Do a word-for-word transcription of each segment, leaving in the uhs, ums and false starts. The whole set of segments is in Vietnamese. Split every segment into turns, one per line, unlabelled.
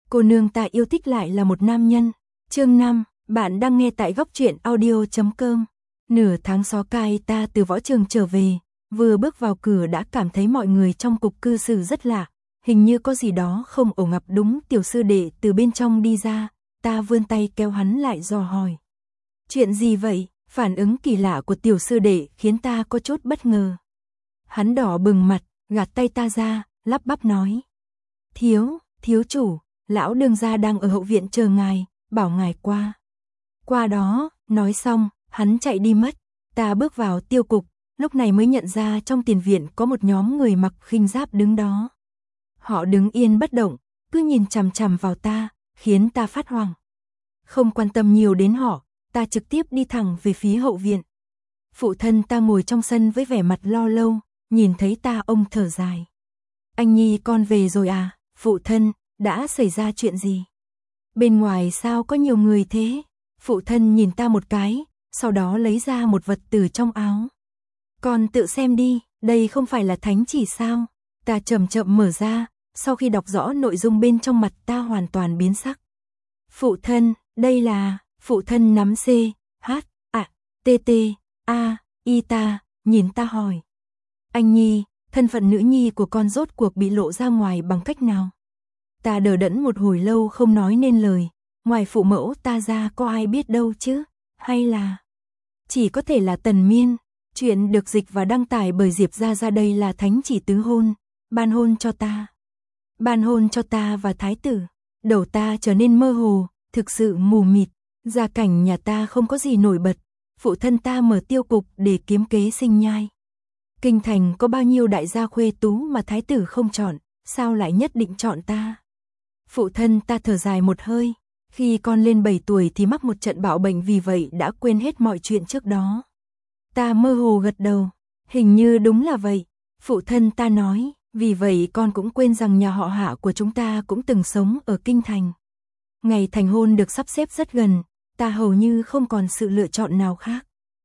cô nương ta yêu thích lại là một nam nhân. Chương năm, bạn đang nghe tại góc truyện audio chấm com. Nửa tháng xó cai ta từ võ trường trở về, vừa bước vào cửa đã cảm thấy mọi người trong cục cư xử rất lạ, hình như có gì đó không ổn. Gặp đúng tiểu sư đệ từ bên trong đi ra, ta vươn tay kéo hắn lại dò hỏi. Chuyện gì vậy? Phản ứng kỳ lạ của tiểu sư đệ khiến ta có chút bất ngờ. Hắn đỏ bừng mặt, gạt tay ta ra, lắp bắp nói. Thiếu, thiếu chủ, lão đương gia đang ở hậu viện chờ ngài, bảo ngài qua. Qua đó, nói xong, hắn chạy đi mất. Ta bước vào tiêu cục, lúc này mới nhận ra trong tiền viện có một nhóm người mặc khinh giáp đứng đó. Họ đứng yên bất động, cứ nhìn chằm chằm vào ta, khiến ta phát hoảng. Không quan tâm nhiều đến họ, ta trực tiếp đi thẳng về phía hậu viện. Phụ thân ta ngồi trong sân với vẻ mặt lo lâu, nhìn thấy ta ông thở dài. Anh Nhi con về rồi à? Phụ thân, đã xảy ra chuyện gì? Bên ngoài sao có nhiều người thế? Phụ thân nhìn ta một cái, sau đó lấy ra một vật từ trong áo. Con tự xem đi, đây không phải là thánh chỉ sao? Ta chậm chậm mở ra, sau khi đọc rõ nội dung bên trong mặt ta hoàn toàn biến sắc. Phụ thân, đây là... Phụ thân nắm C, H, A, T, T, A, I ta, nhìn ta hỏi. Anh Nhi, thân phận nữ nhi của con rốt cuộc bị lộ ra ngoài bằng cách nào? Ta đờ đẫn một hồi lâu không nói nên lời, ngoài phụ mẫu ta ra có ai biết đâu chứ, hay là... Chỉ có thể là Tần Miên, chuyện được dịch và đăng tải bởi Diệp Gia Gia. Đây là thánh chỉ tứ hôn, ban hôn cho ta. Ban hôn cho ta và thái tử. Đầu ta trở nên mơ hồ, thực sự mù mịt. Gia cảnh nhà ta không có gì nổi bật, phụ thân ta mở tiêu cục để kiếm kế sinh nhai. Kinh thành có bao nhiêu đại gia khuê tú mà thái tử không chọn, sao lại nhất định chọn ta? Phụ thân ta thở dài một hơi, khi con lên bảy tuổi thì mắc một trận bạo bệnh, vì vậy đã quên hết mọi chuyện trước đó. Ta mơ hồ gật đầu, hình như đúng là vậy. Phụ thân ta nói, vì vậy con cũng quên rằng nhà họ Hạ của chúng ta cũng từng sống ở kinh thành. Ngày thành hôn được sắp xếp rất gần, ta hầu như không còn sự lựa chọn nào khác.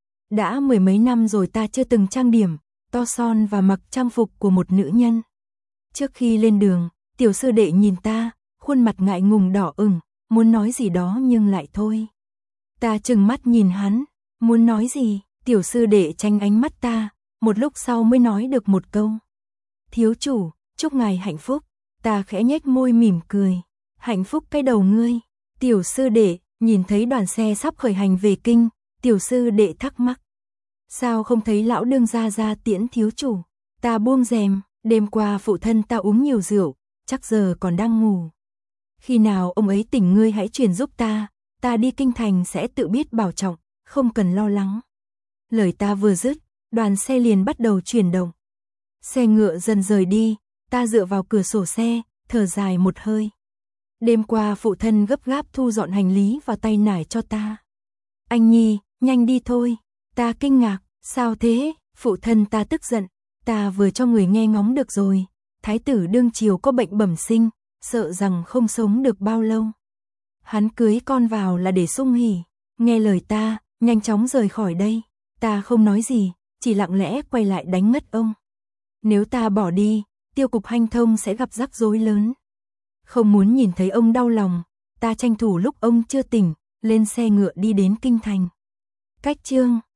Đã mười mấy năm rồi ta chưa từng trang điểm, to son và mặc trang phục của một nữ nhân. Trước khi lên đường, tiểu sư đệ nhìn ta, khuôn mặt ngại ngùng đỏ ửng, muốn nói gì đó nhưng lại thôi. Ta trừng mắt nhìn hắn, muốn nói gì, tiểu sư đệ tránh ánh mắt ta, một lúc sau mới nói được một câu. Thiếu chủ, chúc ngài hạnh phúc. Ta khẽ nhếch môi mỉm cười. Hạnh phúc cái đầu ngươi. Tiểu sư đệ, nhìn thấy đoàn xe sắp khởi hành về kinh, tiểu sư đệ thắc mắc. Sao không thấy lão đương gia ra tiễn thiếu chủ? Ta buông rèm, đêm qua phụ thân ta uống nhiều rượu, chắc giờ còn đang ngủ. Khi nào ông ấy tỉnh ngươi hãy truyền giúp ta, ta đi kinh thành sẽ tự biết bảo trọng, không cần lo lắng. Lời ta vừa dứt, đoàn xe liền bắt đầu chuyển động. Xe ngựa dần rời đi, ta dựa vào cửa sổ xe, thở dài một hơi. Đêm qua phụ thân gấp gáp thu dọn hành lý và tay nải cho ta. Anh Nhi, nhanh đi thôi. Ta kinh ngạc, sao thế? Phụ thân ta tức giận, ta vừa cho người nghe ngóng được rồi. Thái tử đương triều có bệnh bẩm sinh, sợ rằng không sống được bao lâu. Hắn cưới con vào là để sung hỉ. Nghe lời ta, nhanh chóng rời khỏi đây. Ta không nói gì, chỉ lặng lẽ quay lại đánh ngất ông. Nếu ta bỏ đi, tiêu cục hanh thông sẽ gặp rắc rối lớn. Không muốn nhìn thấy ông đau lòng, ta tranh thủ lúc ông chưa tỉnh, lên xe ngựa đi đến kinh thành. Cách chương